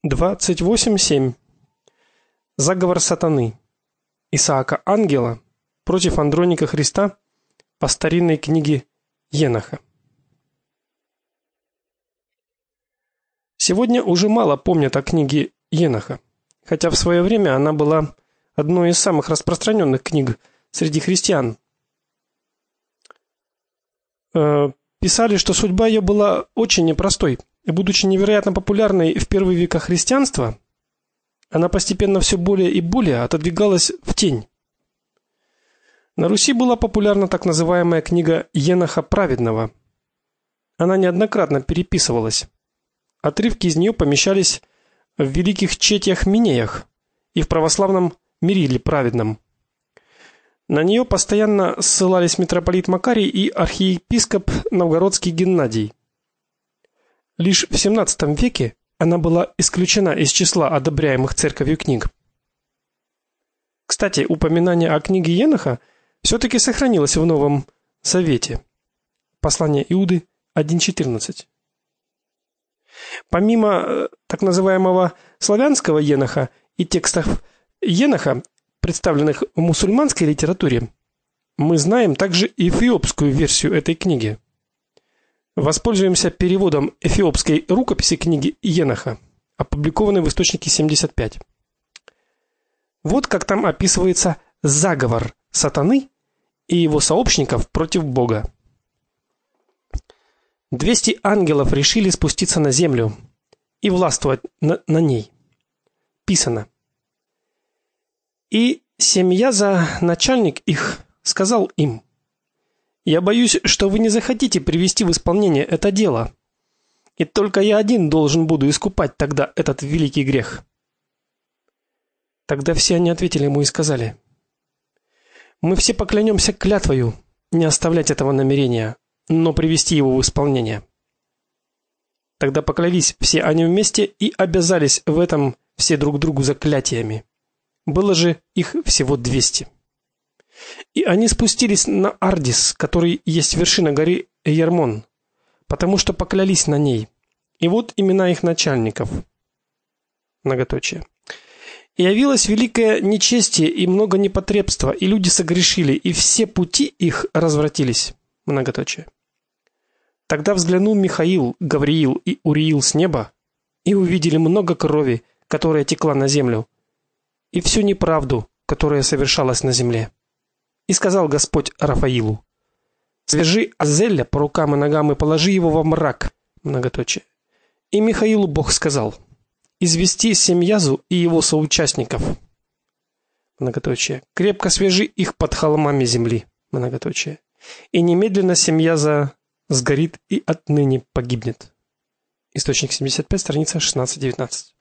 28.7. Заговор сатаны. Исаака Ангела против Андроника Христа по старинной книге Еноха. Сегодня уже мало помнят о книге Еноха, хотя в свое время она была одной из самых распространенных книг среди христиан. Писали, что судьба ее была очень непростой. И будучи невероятно популярной в первые века христианства, она постепенно все более и более отодвигалась в тень. На Руси была популярна так называемая книга Еноха Праведного. Она неоднократно переписывалась. Отрывки из нее помещались в великих четиях Минеях и в православном Мириле Праведном. На нее постоянно ссылались митрополит Макарий и архиепископ Новгородский Геннадий. Лишь в XVII веке она была исключена из числа одобряемых церковью книг. Кстати, упоминание о книге Еноха все-таки сохранилось в Новом Завете. Послание Иуды 1:14. Помимо так называемого славянского Еноха и текстов Еноха, представленных в мусульманской литературе, мы знаем также эфиопскую версию этой книги. Воспользуемся переводом эфиопской рукописи книги Еноха, опубликованной в источнике 75. Вот как там описывается заговор сатаны и его сообщников против Бога. 200 ангелов решили спуститься на землю и властвовать на ней. Писано: «И Семьяза, начальник их, сказал им: я боюсь, что вы не захотите привести в исполнение это дело, и только я один должен буду искупать тогда этот великий грех». Тогда все они ответили ему и сказали: мы все поклянемся клятвою не оставлять этого намерения, но привести его в исполнение. Тогда поклялись все они вместе и обязались в этом все друг другу заклятиями. Было же их всего 200. И они спустились на Ардис, который есть вершина горы Ермон, потому что поклялись на ней. И вот имена их начальников. Многоточие. И явилось великое нечестие и много непотребства, и люди согрешили, и все пути их развратились. Многоточие. Тогда взглянул Михаил, Гавриил и Уриил с неба, и увидели много крови, которая текла на землю, и всю неправду, которая совершалась на земле. И сказал Господь Рафаилу: свяжи Азеля по рукам и ногам и положи его во мрак. Многоточие. И Михаилу Бог сказал: извести Семьязу и его соучастников. Многоточие. Крепко свяжи их под холмами земли. Многоточие. И немедленно Семьяза сгорит и отныне погибнет. Источник 75, страница 16-19.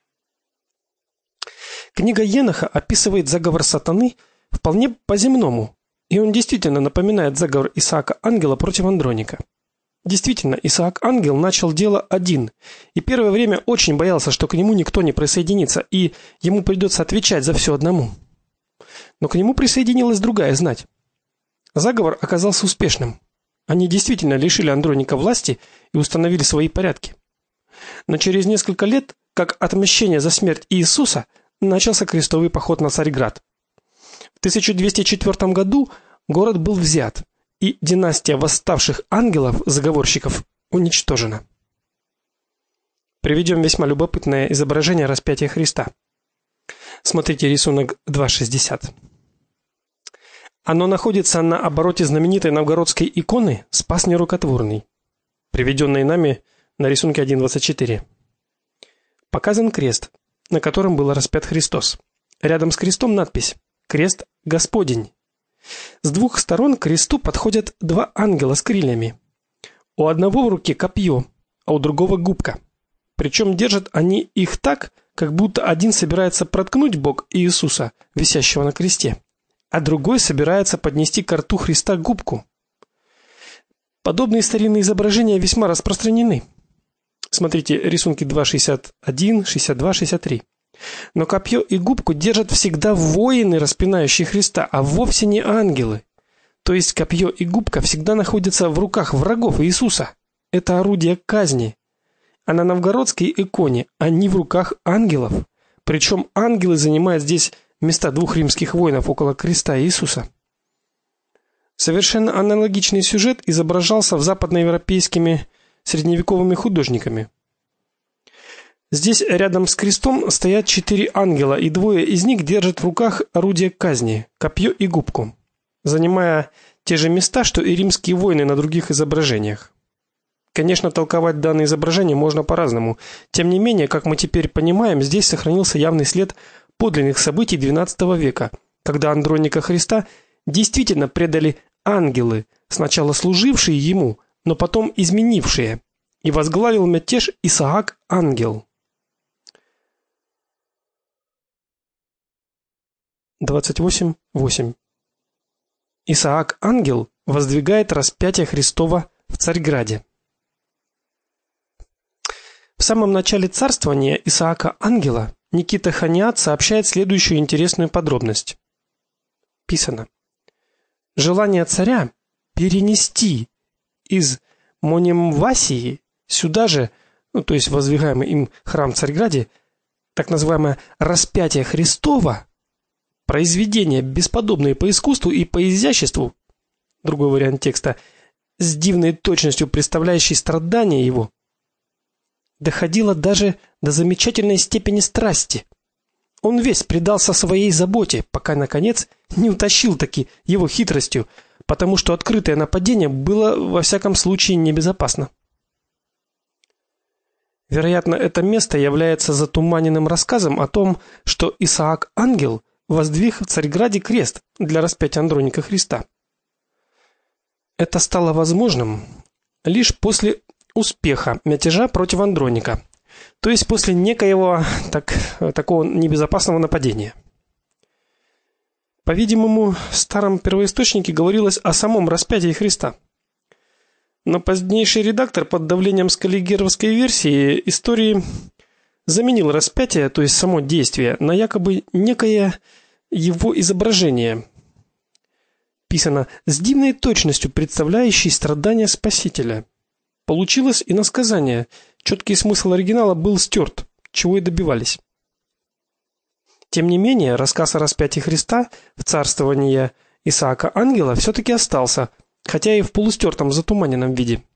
Книга Еноха описывает заговор сатаны вполне по-земному, и он действительно напоминает заговор Исаака Ангела против Андроника. Действительно, Исаак Ангел начал дело один, и первое время очень боялся, что к нему никто не присоединится, и ему придется отвечать за все одному. Но к нему присоединилась другая знать. Заговор оказался успешным. Они действительно лишили Андроника власти и установили свои порядки. Но через несколько лет, как отмщение за смерть Иисуса, начался крестовый поход на Царьград. В 1204 году город был взят, и династия восставших ангелов-заговорщиков уничтожена. Приведем весьма любопытное изображение распятия Христа. Смотрите рисунок 2.60. Оно находится на обороте знаменитой новгородской иконы Спас Нерукотворный, приведенной нами на рисунке 1.24. Показан крест, на котором был распят Христос. Рядом с крестом надпись: «Крест Господень». С двух сторон к кресту подходят два ангела с крыльями. У одного в руке копье, а у другого губка. Причем держат они их так, как будто один собирается проткнуть бок Иисуса, висящего на кресте, а другой собирается поднести к рту Христа губку. Подобные старинные изображения весьма распространены. Смотрите рисунки 2.61, 62, 63. Но копье и губку держат всегда воины, распинающие Христа, а вовсе не ангелы. То есть копье и губка всегда находятся в руках врагов Иисуса. Это орудие казни. а на новгородской иконе они в руках ангелов. Причем ангелы занимают здесь места двух римских воинов около креста Иисуса. Совершенно аналогичный сюжет изображался в западноевропейскими средневековыми художниками. Здесь рядом с крестом стоят 4 ангела, и двое из них держат в руках орудие казни копье и губку, занимая те же места, что и римские воины на других изображениях. Конечно, толковать данное изображение можно по-разному. Тем не менее, как мы теперь понимаем, здесь сохранился явный след подлинных событий XII века, когда Андроника Христа действительно предали ангелы, сначала служившие ему, но потом изменившие, и возглавил мятеж Исаак Ангел. 28:8. Исаак Ангел воздвигает распятие Христово в Царьграде. В самом начале царствования Исаака Ангела Никита Ханьяд сообщает следующую интересную подробность. Писано: желание царя перенести из Монимвасии сюда же, то есть воздвигаемый им храм в Царьграде, так называемое распятие Христово, произведение бесподобное по искусству и по изяществу, другой вариант текста, с дивной точностью представляющий страдания его, доходило даже до замечательной степени страсти. Он весь предался своей заботе, пока наконец не утащил таки его хитростью, потому что открытое нападение было во всяком случае небезопасно. Вероятно, это место является затуманенным рассказом о том, что Исаак Ангел воздвиг в Царьграде крест для распятия Андроника Христа. Это стало возможным лишь после успеха мятежа против Андроника, то есть после некоего такого небезопасного нападения. По-видимому, в старом первоисточнике говорилось о самом распятии Христа. Но позднейший редактор под давлением скаллигеровской версии истории заменил распятие, то есть само действие, на якобы некое его изображение. Писано с дивной точностью представляющей страдания Спасителя. Получилось иносказание. Четкий смысл оригинала был стерт, чего и добивались. Тем не менее, рассказ о распятии Христа в царствовании Исаака Ангела все-таки остался, хотя и в полустертом затуманенном виде.